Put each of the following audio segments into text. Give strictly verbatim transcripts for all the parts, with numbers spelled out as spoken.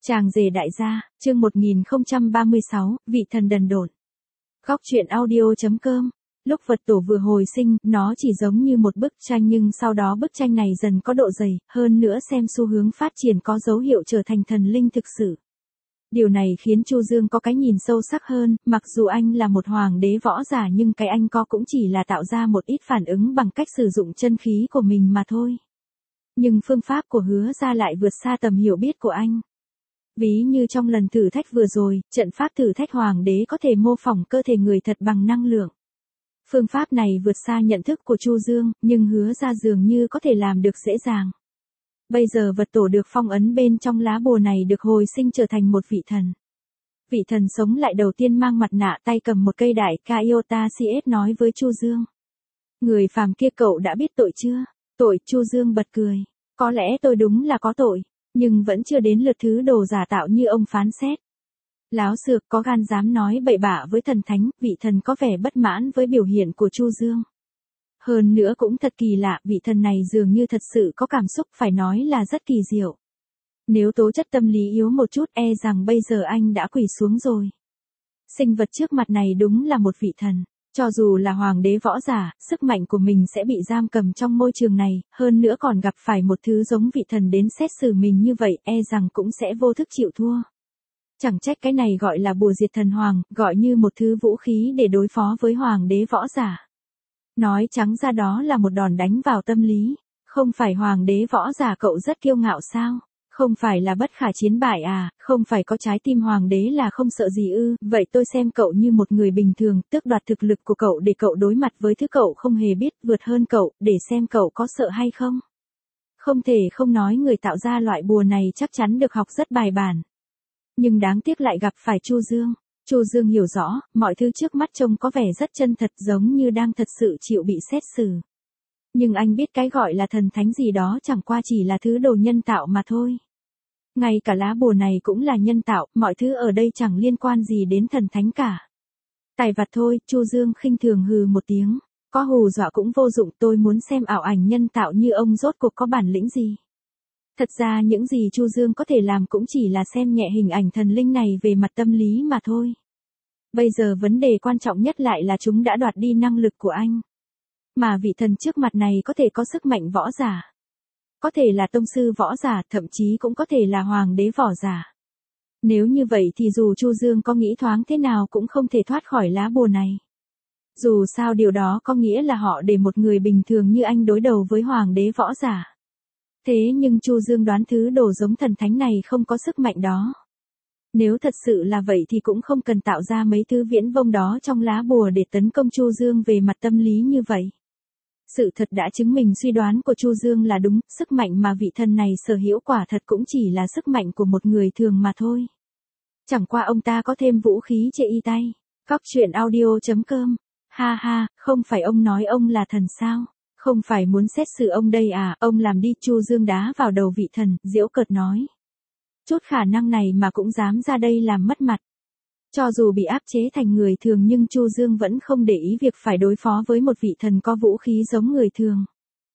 Chàng rể đại gia, chương một nghìn không trăm ba mươi sáu, vị thần đần độn. Góc truyện audio.com. Lúc Phật tổ vừa hồi sinh, nó chỉ giống như một bức tranh nhưng sau đó bức tranh này dần có độ dày, hơn nữa xem xu hướng phát triển có dấu hiệu trở thành thần linh thực sự. Điều này khiến Chu Dương có cái nhìn sâu sắc hơn, mặc dù anh là một hoàng đế võ giả nhưng cái anh có cũng chỉ là tạo ra một ít phản ứng bằng cách sử dụng chân khí của mình mà thôi. Nhưng phương pháp của Hứa Gia lại vượt xa tầm hiểu biết của anh. Ví như trong lần thử thách vừa rồi, trận pháp thử thách hoàng đế có thể mô phỏng cơ thể người thật bằng năng lượng. Phương pháp này vượt xa nhận thức của Chu Dương, nhưng Hứa Gia dường như có thể làm được dễ dàng. Bây giờ vật tổ được phong ấn bên trong lá bùa này được hồi sinh trở thành một vị thần. Vị thần sống lại đầu tiên mang mặt nạ tay cầm một cây đại Kaiota xê ét nói với Chu Dương. Người phàm kia cậu đã biết tội chưa? Tội, Chu Dương bật cười. Có lẽ tôi đúng là có tội, nhưng vẫn chưa đến lượt thứ đồ giả tạo như ông phán xét. Láo xược có gan dám nói bậy bạ với thần thánh, vị thần có vẻ bất mãn với biểu hiện của Chu Dương. Hơn nữa cũng thật kỳ lạ, vị thần này dường như thật sự có cảm xúc, phải nói là rất kỳ diệu. Nếu tố chất tâm lý yếu một chút e rằng bây giờ anh đã quỳ xuống rồi. Sinh vật trước mặt này đúng là một vị thần. Cho dù là hoàng đế võ giả, sức mạnh của mình sẽ bị giam cầm trong môi trường này, hơn nữa còn gặp phải một thứ giống vị thần đến xét xử mình như vậy, e rằng cũng sẽ vô thức chịu thua. Chẳng trách cái này gọi là bùa diệt thần hoàng, gọi như một thứ vũ khí để đối phó với hoàng đế võ giả. Nói trắng ra đó là một đòn đánh vào tâm lý. Không phải hoàng đế võ giả cậu rất kiêu ngạo sao? Không phải là bất khả chiến bại à, không phải có trái tim hoàng đế là không sợ gì ư, vậy tôi xem cậu như một người bình thường, tước đoạt thực lực của cậu để cậu đối mặt với thứ cậu không hề biết, vượt hơn cậu, để xem cậu có sợ hay không. Không thể không nói người tạo ra loại bùa này chắc chắn được học rất bài bản. Nhưng đáng tiếc lại gặp phải Chu Dương. Chu Dương hiểu rõ, mọi thứ trước mắt trông có vẻ rất chân thật giống như đang thật sự chịu bị xét xử. Nhưng anh biết cái gọi là thần thánh gì đó chẳng qua chỉ là thứ đồ nhân tạo mà thôi. Ngay cả lá bùa này cũng là nhân tạo, mọi thứ ở đây chẳng liên quan gì đến thần thánh cả. Tài vặt thôi, Chu Dương khinh thường hừ một tiếng. Có hù dọa cũng vô dụng, tôi muốn xem ảo ảnh nhân tạo như ông rốt cuộc có bản lĩnh gì. Thật ra những gì Chu Dương có thể làm cũng chỉ là xem nhẹ hình ảnh thần linh này về mặt tâm lý mà thôi. Bây giờ vấn đề quan trọng nhất lại là chúng đã đoạt đi năng lực của anh. Mà vị thần trước mặt này có thể có sức mạnh võ giả. Có thể là tông sư võ giả, thậm chí cũng có thể là hoàng đế võ giả. Nếu như vậy thì dù Chu Dương có nghĩ thoáng thế nào cũng không thể thoát khỏi lá bùa này. Dù sao điều đó có nghĩa là họ để một người bình thường như anh đối đầu với hoàng đế võ giả. Thế nhưng Chu Dương đoán thứ đồ giống thần thánh này không có sức mạnh đó. Nếu thật sự là vậy thì cũng không cần tạo ra mấy thứ viễn vông đó trong lá bùa để tấn công Chu Dương về mặt tâm lý như vậy. Sự thật đã chứng minh suy đoán của Chu Dương là đúng, sức mạnh mà vị thần này sở hữu quả thật cũng chỉ là sức mạnh của một người thường mà thôi. Chẳng qua ông ta có thêm vũ khí trên y tay. Góc truyện audio.com. Ha ha, không phải ông nói ông là thần sao? Không phải muốn xét xử ông đây à, ông làm đi. Chu Dương đá vào đầu vị thần, giễu cợt nói. Chút khả năng này mà cũng dám ra đây làm mất mặt. Cho dù bị áp chế thành người thường nhưng Chu Dương vẫn không để ý việc phải đối phó với một vị thần có vũ khí giống người thường.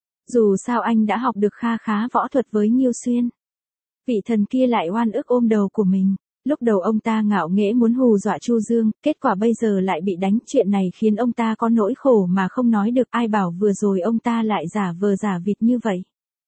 Dù sao anh đã học được kha khá võ thuật với Nghiêu Xuyên. Vị thần kia lại oan ức ôm đầu của mình. Lúc đầu ông ta ngạo nghễ muốn hù dọa Chu Dương, kết quả bây giờ lại bị đánh, chuyện này khiến ông ta có nỗi khổ mà không nói được, ai bảo vừa rồi ông ta lại giả vờ giả vịt như vậy.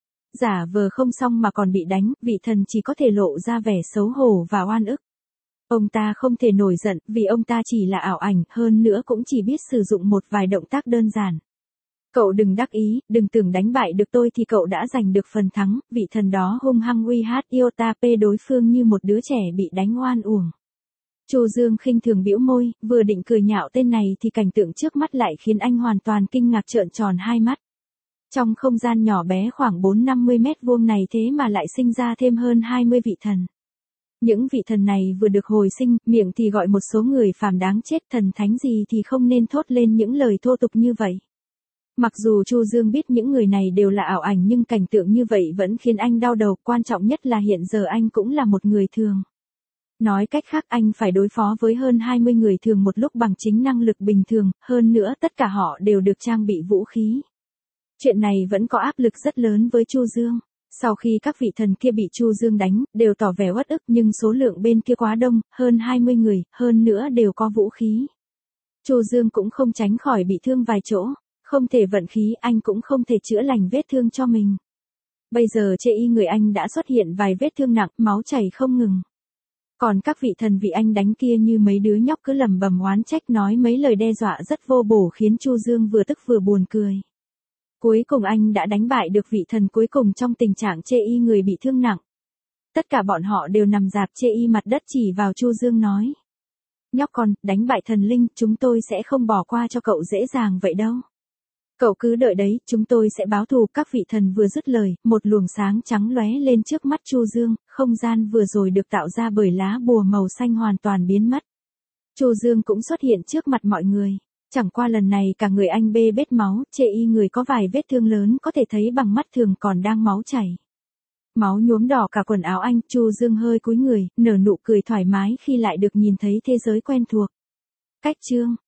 Giả vờ không xong mà còn bị đánh, vị thần chỉ có thể lộ ra vẻ xấu hổ và oan ức. Ông ta không thể nổi giận, vì ông ta chỉ là ảo ảnh, hơn nữa cũng chỉ biết sử dụng một vài động tác đơn giản. Cậu đừng đắc ý, đừng tưởng đánh bại được tôi thì cậu đã giành được phần thắng, vị thần đó hung hăng uy hát Iota P đối phương như một đứa trẻ bị đánh oan uổng. Chu Dương khinh thường bĩu môi, vừa định cười nhạo tên này thì cảnh tượng trước mắt lại khiến anh hoàn toàn kinh ngạc trợn tròn hai mắt. Trong không gian nhỏ bé khoảng bốn năm mươi mét vuông này thế mà lại sinh ra thêm hơn hai mươi vị thần. Những vị thần này vừa được hồi sinh, miệng thì gọi một số người phàm đáng chết, thần thánh gì thì không nên thốt lên những lời thô tục như vậy. Mặc dù Chu Dương biết những người này đều là ảo ảnh nhưng cảnh tượng như vậy vẫn khiến anh đau đầu, quan trọng nhất là hiện giờ anh cũng là một người thường. Nói cách khác anh phải đối phó với hơn hai mươi người thường một lúc bằng chính năng lực bình thường, hơn nữa tất cả họ đều được trang bị vũ khí. Chuyện này vẫn có áp lực rất lớn với Chu Dương. Sau khi các vị thần kia bị Chu Dương đánh, đều tỏ vẻ uất ức nhưng số lượng bên kia quá đông, hơn hai mươi người, hơn nữa đều có vũ khí. Chu Dương cũng không tránh khỏi bị thương vài chỗ, không thể vận khí anh cũng không thể chữa lành vết thương cho mình. Bây giờ trên y người anh đã xuất hiện vài vết thương nặng, máu chảy không ngừng. Còn các vị thần vị anh đánh kia như mấy đứa nhóc cứ lầm bầm oán trách nói mấy lời đe dọa rất vô bổ khiến Chu Dương vừa tức vừa buồn cười. Cuối cùng anh đã đánh bại được vị thần cuối cùng trong tình trạng chê y người bị thương nặng. Tất cả bọn họ đều nằm rạp chê y mặt đất chỉ vào Chu Dương nói. Nhóc con, đánh bại thần linh, chúng tôi sẽ không bỏ qua cho cậu dễ dàng vậy đâu. Cậu cứ đợi đấy, chúng tôi sẽ báo thù. Các vị thần vừa dứt lời, một luồng sáng trắng lóe lên trước mắt Chu Dương, không gian vừa rồi được tạo ra bởi lá bùa màu xanh hoàn toàn biến mất. Chu Dương cũng xuất hiện trước mặt mọi người. Chẳng qua lần này cả người anh bê bết máu, chê y người có vài vết thương lớn có thể thấy bằng mắt thường còn đang máu chảy. Máu nhuốm đỏ cả quần áo anh, Chu Dương hơi cúi người, nở nụ cười thoải mái khi lại được nhìn thấy thế giới quen thuộc. Cách chương